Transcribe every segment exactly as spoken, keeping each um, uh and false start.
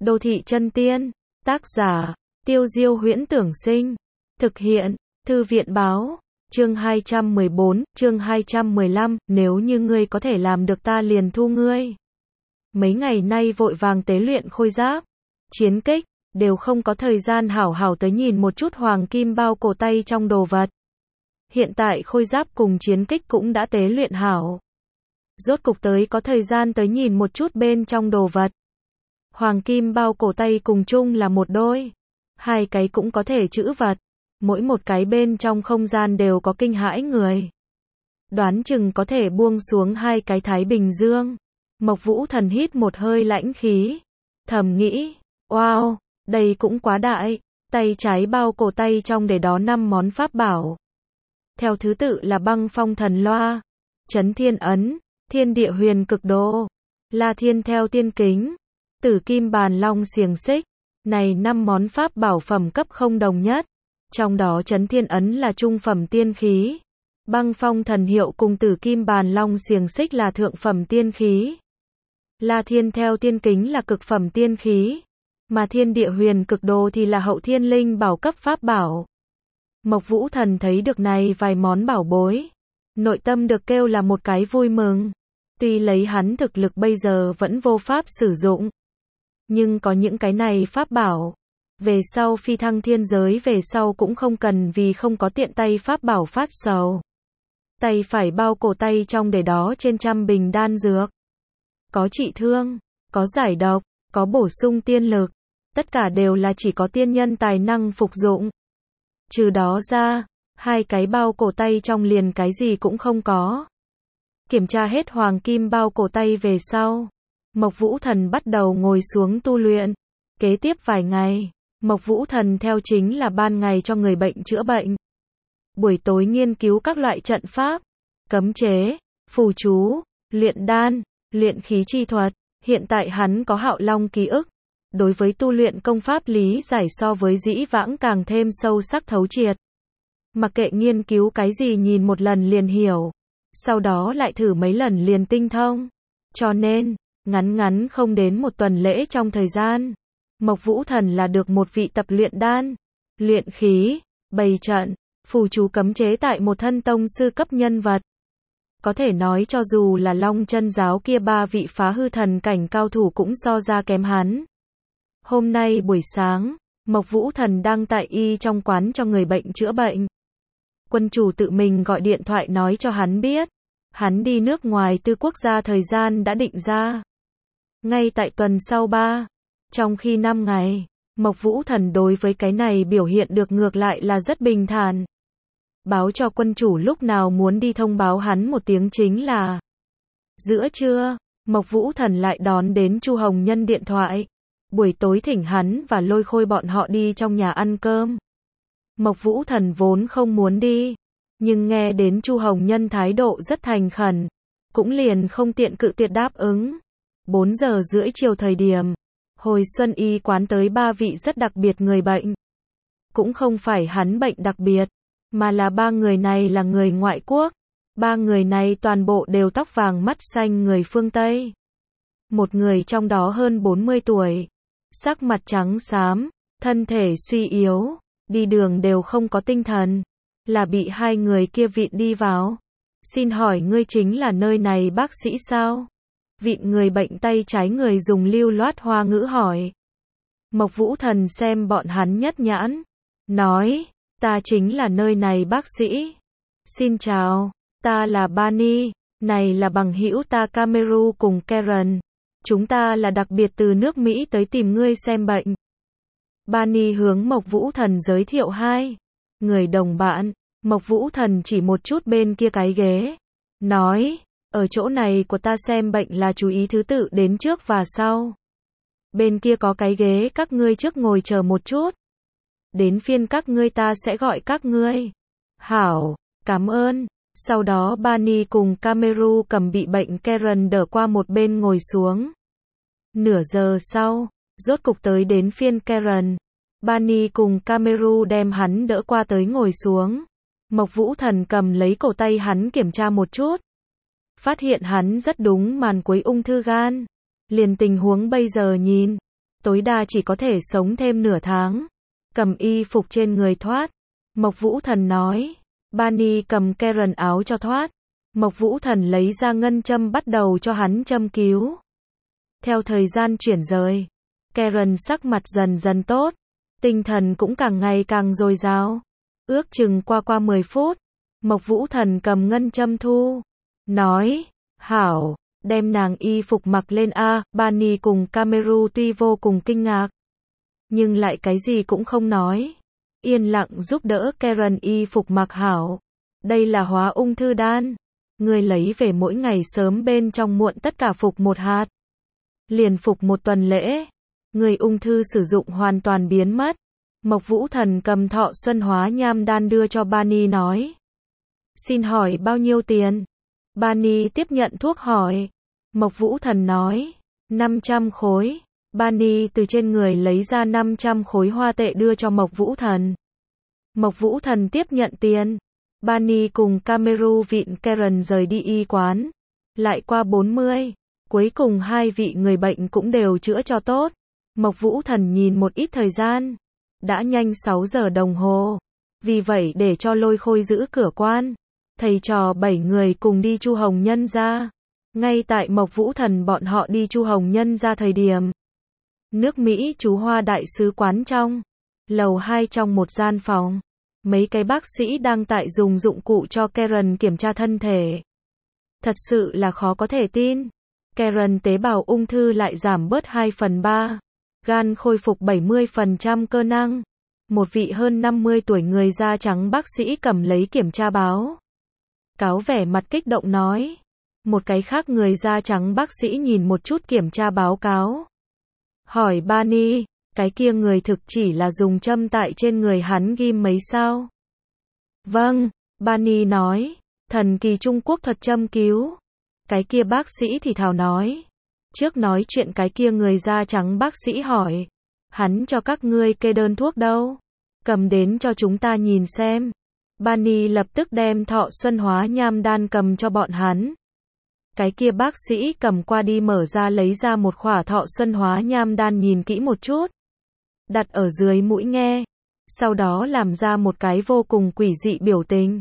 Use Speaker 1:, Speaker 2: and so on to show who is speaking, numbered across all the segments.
Speaker 1: Đô thị chân tiên, tác giả, Tiêu Diêu Huyễn Tưởng Sinh, thực hiện, Thư viện Báo, chương hai trăm mười bốn, chương hai trăm mười lăm, nếu như ngươi có thể làm được ta liền thu ngươi. Mấy ngày nay vội vàng tế luyện khôi giáp, chiến kích, đều không có thời gian hảo hảo tới nhìn một chút hoàng kim bao cổ tay trong đồ vật. Hiện tại khôi giáp cùng chiến kích cũng đã tế luyện hảo. Rốt cục tới có thời gian tới nhìn một chút bên trong đồ vật. Hoàng kim bao cổ tay cùng chung là một đôi. Hai cái cũng có thể trữ vật. Mỗi một cái bên trong không gian đều có kinh hãi người. Đoán chừng có thể buông xuống hai cái Thái Bình Dương. Mộc Vũ Thần hít một hơi lãnh khí. Thầm nghĩ, wow, đây cũng quá đại. Tay trái bao cổ tay trong để đó năm món pháp bảo. Theo thứ tự là băng phong thần loa, chấn thiên ấn, thiên địa huyền cực đồ, la thiên theo tiên kính, tử kim bàn long xiềng xích. Này năm món pháp bảo phẩm cấp không đồng nhất. Trong đó chấn thiên ấn là trung phẩm tiên khí. Băng phong thần hiệu cùng tử kim bàn long xiềng xích là thượng phẩm tiên khí. La thiên theo tiên kính là cực phẩm tiên khí. Mà thiên địa huyền cực đồ thì là hậu thiên linh bảo cấp pháp bảo. Mộc Vũ Thần thấy được này vài món bảo bối. Nội tâm được kêu là một cái vui mừng. Tuy lấy hắn thực lực bây giờ vẫn vô pháp sử dụng. Nhưng có những cái này pháp bảo. Về sau phi thăng thiên giới về sau cũng không cần vì không có tiện tay pháp bảo phát sầu. Tay phải bao cổ tay trong để đó trên trăm bình đan dược. Có trị thương, có giải độc, có bổ sung tiên lực. Tất cả đều là chỉ có tiên nhân tài năng phục dụng. Trừ đó ra, hai cái bao cổ tay trong liền cái gì cũng không có. Kiểm tra hết hoàng kim bao cổ tay về sau. Mộc Vũ Thần bắt đầu ngồi xuống tu luyện. Kế tiếp vài ngày, Mộc Vũ Thần theo chính là ban ngày cho người bệnh chữa bệnh. Buổi tối nghiên cứu các loại trận pháp, cấm chế, phù chú, luyện đan, luyện khí chi thuật. Hiện tại hắn có Hạo Long ký ức. Đối với tu luyện công pháp lý giải so với dĩ vãng càng thêm sâu sắc thấu triệt. Mặc kệ nghiên cứu cái gì nhìn một lần liền hiểu. Sau đó lại thử mấy lần liền tinh thông. Cho nên, ngắn ngắn không đến một tuần lễ trong thời gian. Mộc Vũ Thần là được một vị tập luyện đan, luyện khí, bày trận, phù chú cấm chế tại một thân tông sư cấp nhân vật. Có thể nói cho dù là Long Chân giáo kia ba vị phá hư thần cảnh cao thủ cũng so ra kém hắn. Hôm nay buổi sáng, Mộc Vũ Thần đang tại y trong quán cho người bệnh chữa bệnh. Quân chủ tự mình gọi điện thoại nói cho hắn biết, hắn đi nước ngoài tư quốc gia thời gian đã định ra. Ngay tại tuần sau ba, trong khi năm ngày, Mộc Vũ Thần đối với cái này biểu hiện được ngược lại là rất bình thản. Báo cho quân chủ lúc nào muốn đi thông báo hắn một tiếng chính là. Giữa trưa, Mộc Vũ Thần lại đón đến Chu Hồng Nhân điện thoại. Buổi tối thỉnh hắn và Lôi Khôi bọn họ đi trong nhà ăn cơm. Mộc Vũ Thần vốn không muốn đi, nhưng nghe đến Chu Hồng Nhân thái độ rất thành khẩn, cũng liền không tiện cự tuyệt đáp ứng. bốn giờ rưỡi chiều thời điểm, hồi xuân y quán tới ba vị rất đặc biệt người bệnh. Cũng không phải hắn bệnh đặc biệt, mà là ba người này là người ngoại quốc. Ba người này toàn bộ đều tóc vàng mắt xanh người phương Tây. Một người trong đó hơn bốn mươi tuổi. Sắc mặt trắng xám, thân thể suy yếu, đi đường đều không có tinh thần, là bị hai người kia vịn đi vào. Xin hỏi ngươi chính là nơi này bác sĩ sao? Vịn người bệnh tay trái người dùng lưu loát hoa ngữ hỏi. Mộc Vũ Thần xem bọn hắn nhất nhãn, nói, ta chính là nơi này bác sĩ. Xin chào, ta là Bani, này là bằng hữu ta Cameru cùng Karen. Chúng ta là đặc biệt từ nước Mỹ tới tìm ngươi xem bệnh. Bani hướng Mộc Vũ Thần giới thiệu hai người đồng bạn. Mộc Vũ Thần chỉ một chút bên kia cái ghế. Nói, ở chỗ này của ta xem bệnh là chú ý thứ tự đến trước và sau. Bên kia có cái ghế các ngươi trước ngồi chờ một chút. Đến phiên các ngươi ta sẽ gọi các ngươi. Hảo, cảm ơn. Sau đó Bani cùng Cameru cầm bị bệnh Karen đỡ qua một bên ngồi xuống. Nửa giờ sau, rốt cục tới đến phiên Karen. Bani cùng Cameru đem hắn đỡ qua tới ngồi xuống. Mộc Vũ Thần cầm lấy cổ tay hắn kiểm tra một chút. Phát hiện hắn rất đúng màn cuối ung thư gan. Liền tình huống bây giờ nhìn, tối đa chỉ có thể sống thêm nửa tháng. Cầm y phục trên người thoát. Mộc Vũ Thần nói. Barney cầm Karen áo cho thoát. Mộc Vũ Thần lấy ra ngân châm bắt đầu cho hắn châm cứu. Theo thời gian chuyển rời, Karen sắc mặt dần dần tốt, tinh thần cũng càng ngày càng dồi dào. Ước chừng qua qua mười phút, Mộc Vũ Thần cầm ngân châm thu, nói, hảo, đem nàng y phục mặc lên a. Barney cùng Cameru tuy vô cùng kinh ngạc, nhưng lại cái gì cũng không nói, yên lặng giúp đỡ Karen y phục mặc hảo. Đây là hóa ung thư đan, người lấy về mỗi ngày sớm bên trong muộn tất cả phục một hạt, liền phục một tuần lễ, người ung thư sử dụng hoàn toàn biến mất. Mộc Vũ Thần cầm thọ xuân hóa nham đan đưa cho Barney nói, xin hỏi bao nhiêu tiền? Barney tiếp nhận thuốc hỏi. Mộc Vũ Thần nói, năm trăm khối. Barney từ trên người lấy ra năm trăm khối hoa tệ đưa cho Mộc Vũ Thần. Mộc Vũ Thần tiếp nhận tiền. Barney cùng Cameru vịn Karen rời đi y quán. Lại qua bốn mươi. Cuối cùng hai vị người bệnh cũng đều chữa cho tốt. Mộc Vũ Thần nhìn một ít thời gian. Đã nhanh sáu giờ đồng hồ. Vì vậy để cho Lôi Khôi giữ cửa quan, thầy trò bảy người cùng đi Chu Hồng Nhân ra. Ngay tại Mộc Vũ Thần bọn họ đi Chu Hồng Nhân ra thời điểm, nước Mỹ chú Hoa đại sứ quán trong lầu hai trong một gian phòng, mấy cái bác sĩ đang tại dùng dụng cụ cho Karen kiểm tra thân thể. Thật sự là khó có thể tin. Karen tế bào ung thư lại giảm bớt hai phần ba, gan khôi phục bảy mươi phần trăm cơ năng. Một vị hơn năm mươi tuổi người da trắng bác sĩ cầm lấy kiểm tra báo cáo vẻ mặt kích động nói. Một cái khác người da trắng bác sĩ nhìn một chút kiểm tra báo cáo, hỏi Barney, cái kia người thực chỉ là dùng châm tại trên người hắn ghim mấy sao? Vâng, Barney nói, thần kỳ Trung Quốc thuật châm cứu. Cái kia bác sĩ thì thào nói. Trước nói chuyện cái kia người da trắng bác sĩ hỏi, hắn cho các ngươi kê đơn thuốc đâu? Cầm đến cho chúng ta nhìn xem. Barney lập tức đem thọ xuân hóa nham đan cầm cho bọn hắn. Cái kia bác sĩ cầm qua đi mở ra lấy ra một khỏa thọ xuân hóa nham đan nhìn kỹ một chút, đặt ở dưới mũi nghe, sau đó làm ra một cái vô cùng quỷ dị biểu tình.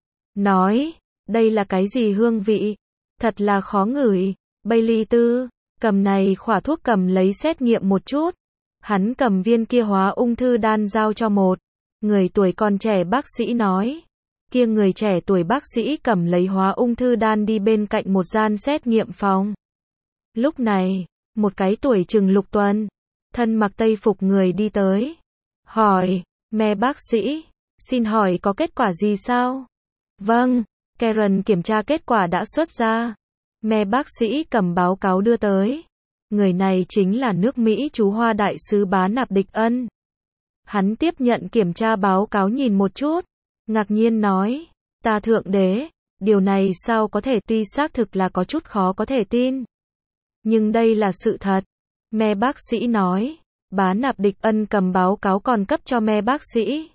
Speaker 1: Nói, đây là cái gì hương vị? Thật là khó ngửi. Bailey Tư, cầm này khỏa thuốc cầm lấy xét nghiệm một chút. Hắn cầm viên kia hóa ung thư đan giao cho một người tuổi còn trẻ bác sĩ nói. Kia người trẻ tuổi bác sĩ cầm lấy hóa ung thư đan đi bên cạnh một gian xét nghiệm phòng. Lúc này, một cái tuổi chừng lục tuần, thân mặc tây phục người đi tới. Hỏi, mẹ bác sĩ, xin hỏi có kết quả gì sao? Vâng, Karen kiểm tra kết quả đã xuất ra. Mẹ bác sĩ cầm báo cáo đưa tới. Người này chính là nước Mỹ chú Hoa đại sứ Bá Nạp Địch Ân. Hắn tiếp nhận kiểm tra báo cáo nhìn một chút, ngạc nhiên nói, ta thượng đế, điều này sao có thể, tuy xác thực là có chút khó có thể tin. Nhưng đây là sự thật. Mẹ bác sĩ nói, Bá Nạp Địch Ân cầm báo cáo còn cấp cho mẹ bác sĩ.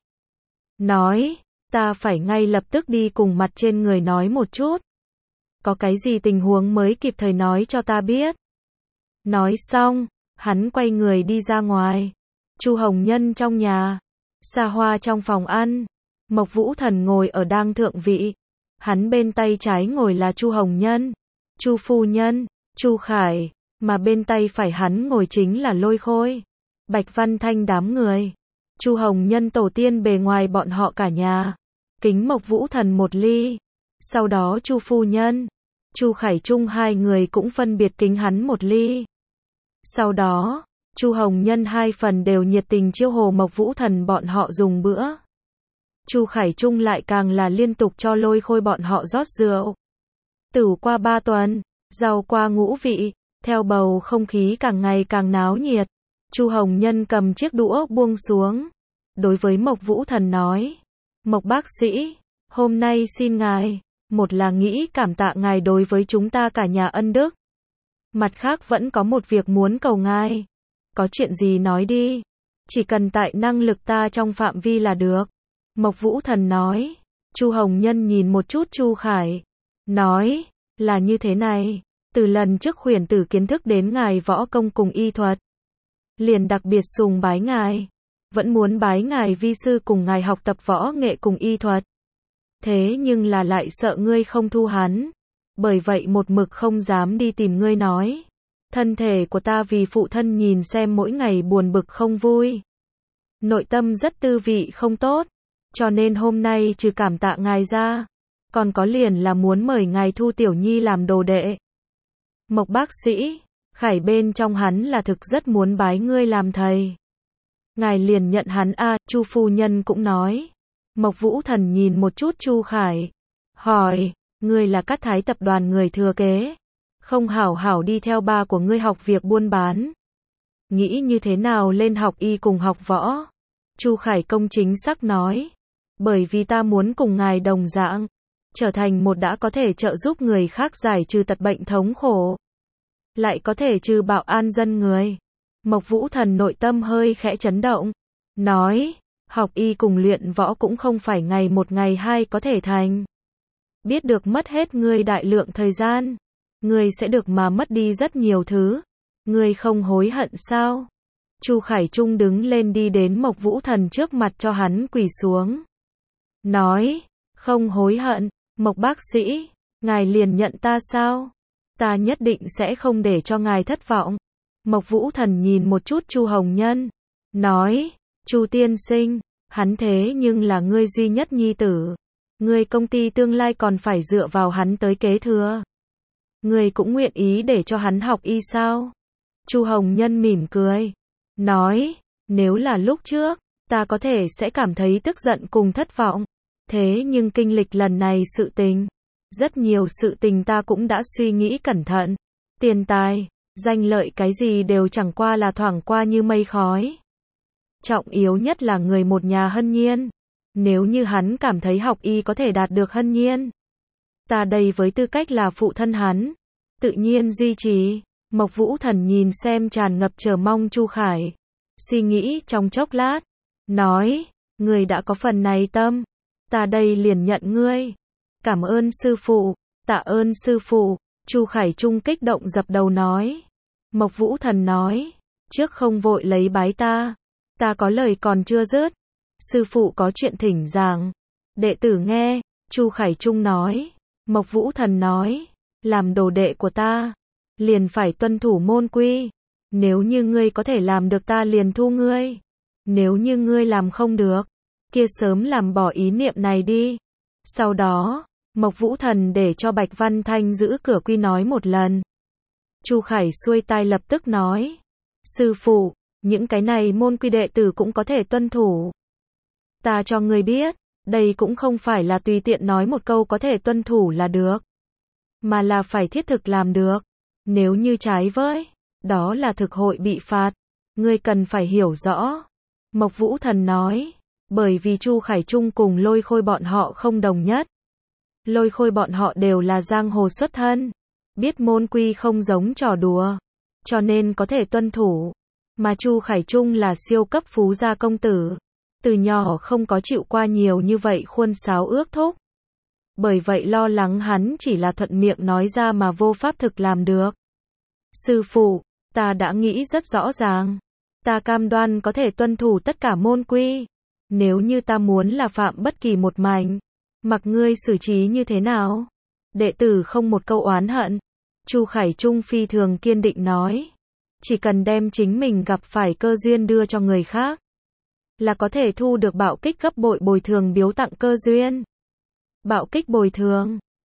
Speaker 1: Nói, ta phải ngay lập tức đi cùng mặt trên người nói một chút. Có cái gì tình huống mới kịp thời nói cho ta biết. Nói xong, hắn quay người đi ra ngoài. Chu Hồng Nhân trong nhà, xa hoa trong phòng ăn. Mộc Vũ Thần ngồi ở đang thượng vị. Hắn bên tay trái ngồi là Chu Hồng Nhân, Chu phu nhân, Chu Khải, mà bên tay phải hắn ngồi chính là Lôi Khôi, Bạch Văn Thanh đám người. Chu Hồng Nhân tổ tiên bề ngoài bọn họ cả nhà kính Mộc Vũ Thần một ly. Sau đó Chu phu nhân, Chu Khải Trung hai người cũng phân biệt kính hắn một ly. Sau đó, Chu Hồng Nhân hai phần đều nhiệt tình chiêu hồ Mộc Vũ Thần bọn họ dùng bữa. Chu Khải Trung lại càng là liên tục cho Lôi Khôi bọn họ rót rượu. Tửu qua ba tuần, rau qua ngũ vị, theo bầu không khí càng ngày càng náo nhiệt. Chu Hồng Nhân cầm chiếc đũa buông xuống, đối với Mộc Vũ Thần nói, Mộc bác sĩ, hôm nay xin ngài, một là nghĩ cảm tạ ngài đối với chúng ta cả nhà ân đức. Mặt khác vẫn có một việc muốn cầu ngài. Có chuyện gì nói đi, chỉ cần tại năng lực ta trong phạm vi là được. Mộc Vũ Thần nói. Chu Hồng Nhân nhìn một chút Chu Khải, nói, là như thế này, từ lần trước khuyển tử kiến thức đến ngài võ công cùng y thuật. liền đặc biệt sùng bái ngài, vẫn muốn bái ngài vi sư cùng ngài học tập võ nghệ cùng y thuật. Thế nhưng là lại sợ ngươi không thu hắn, bởi vậy một mực không dám đi tìm ngươi nói. Thân thể của ta vì phụ thân nhìn xem mỗi ngày buồn bực không vui. Nội tâm rất tư vị không tốt, cho nên hôm nay trừ cảm tạ ngài ra, còn có liền là muốn mời ngài thu Tiểu Nhi làm đồ đệ. Mộc bác sĩ, Khải bên trong hắn là thực rất muốn bái ngươi làm thầy. Ngài liền nhận hắn a, à, Chu phu nhân cũng nói. Mộc Vũ Thần nhìn một chút Chu Khải, hỏi, ngươi là Cát Thái tập đoàn người thừa kế, không hảo hảo đi theo ba của ngươi học việc buôn bán, nghĩ như thế nào lên học y cùng học võ? Chu Khải công chính xác nói, bởi vì ta muốn cùng ngài đồng dạng, trở thành một đã có thể trợ giúp người khác giải trừ tật bệnh thống khổ, lại có thể trừ bạo an dân người. Mộc Vũ Thần nội tâm hơi khẽ chấn động, nói, học y cùng luyện võ cũng không phải ngày một ngày hai có thể thành. Biết được mất hết ngươi đại lượng thời gian, ngươi sẽ được mà mất đi rất nhiều thứ. Ngươi không hối hận sao? Chu Khải Trung đứng lên đi đến Mộc Vũ Thần trước mặt cho hắn quỳ xuống. Nói, không hối hận, Mộc bác sĩ, ngài liền nhận ta sao? Ta nhất định sẽ không để cho ngài thất vọng. Mộc Vũ Thần nhìn một chút Chu Hồng Nhân, nói, Chu tiên sinh, hắn thế nhưng là ngươi duy nhất nhi tử. Ngươi công ty tương lai còn phải dựa vào hắn tới kế thừa. Ngươi cũng nguyện ý để cho hắn học y sao? Chu Hồng Nhân mỉm cười, nói, nếu là lúc trước, ta có thể sẽ cảm thấy tức giận cùng thất vọng. Thế nhưng kinh lịch lần này sự tình, rất nhiều sự tình ta cũng đã suy nghĩ cẩn thận. Tiền tài, danh lợi cái gì đều chẳng qua là thoảng qua như mây khói. Trọng yếu nhất là người một nhà Hân Nhiên. Nếu như hắn cảm thấy học y có thể đạt được Hân Nhiên, ta đây với tư cách là phụ thân hắn, tự nhiên duy trì. Mộc Vũ Thần nhìn xem tràn ngập chờ mong Chu Khải, suy nghĩ trong chốc lát, nói, ngươi đã có phần này tâm, ta đây liền nhận ngươi. Cảm ơn sư phụ, tạ ơn sư phụ. Chu Khải Trung kích động dập đầu nói. Mộc Vũ Thần nói, trước không vội lấy bái ta, ta có lời còn chưa dứt. Sư phụ có chuyện thỉnh giảng, đệ tử nghe. Chu Khải Trung nói. Mộc Vũ Thần nói, làm đồ đệ của ta, liền phải tuân thủ môn quy. Nếu như ngươi có thể làm được ta liền thu ngươi. Nếu như ngươi làm không được, kia sớm làm bỏ ý niệm này đi. Sau đó, Mộc Vũ Thần để cho Bạch Văn Thanh giữ cửa quy nói một lần. Chu Khải xuôi tai lập tức nói, sư phụ, những cái này môn quy đệ tử cũng có thể tuân thủ. Ta cho ngươi biết, đây cũng không phải là tùy tiện nói một câu có thể tuân thủ là được, mà là phải thiết thực làm được. Nếu như trái với, đó là thực hội bị phạt. Ngươi cần phải hiểu rõ. Mộc Vũ Thần nói, bởi vì Chu Khải Trung cùng Lôi Khôi bọn họ không đồng nhất. Lôi Khôi bọn họ đều là giang hồ xuất thân, biết môn quy không giống trò đùa, cho nên có thể tuân thủ. Mà Chu Khải Trung là siêu cấp phú gia công tử, từ nhỏ không có chịu qua nhiều như vậy khuôn sáo ước thúc. Bởi vậy lo lắng hắn chỉ là thuận miệng nói ra mà vô pháp thực làm được. Sư phụ, ta đã nghĩ rất rõ ràng. Ta cam đoan có thể tuân thủ tất cả môn quy. Nếu như ta muốn là phạm bất kỳ một mảnh, mặc ngươi xử trí như thế nào, đệ tử không một câu oán hận. Chu Khải Trung phi thường kiên định nói, chỉ cần đem chính mình gặp phải cơ duyên đưa cho người khác, là có thể thu được bạo kích gấp bội bồi thường biếu tặng cơ duyên. Bạo kích bồi thường